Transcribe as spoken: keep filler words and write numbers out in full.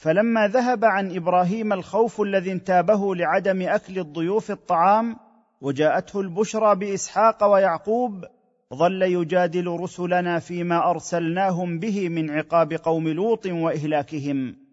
فلما ذهب عن ابراهيم الخوف الذي انتابه لعدم اكل الضيوف الطعام وجاءته البشرى باسحاق ويعقوب، ظل يجادل رسلنا فيما ارسلناهم به من عقاب قوم لوط واهلاكهم.